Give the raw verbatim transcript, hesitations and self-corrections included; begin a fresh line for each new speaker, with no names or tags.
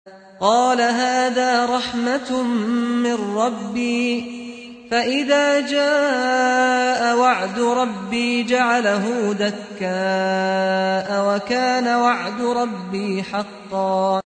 قال هذا رحمة من ربي فإذا جاء وعد ربي جعله دكاء وكان وعد ربي حقا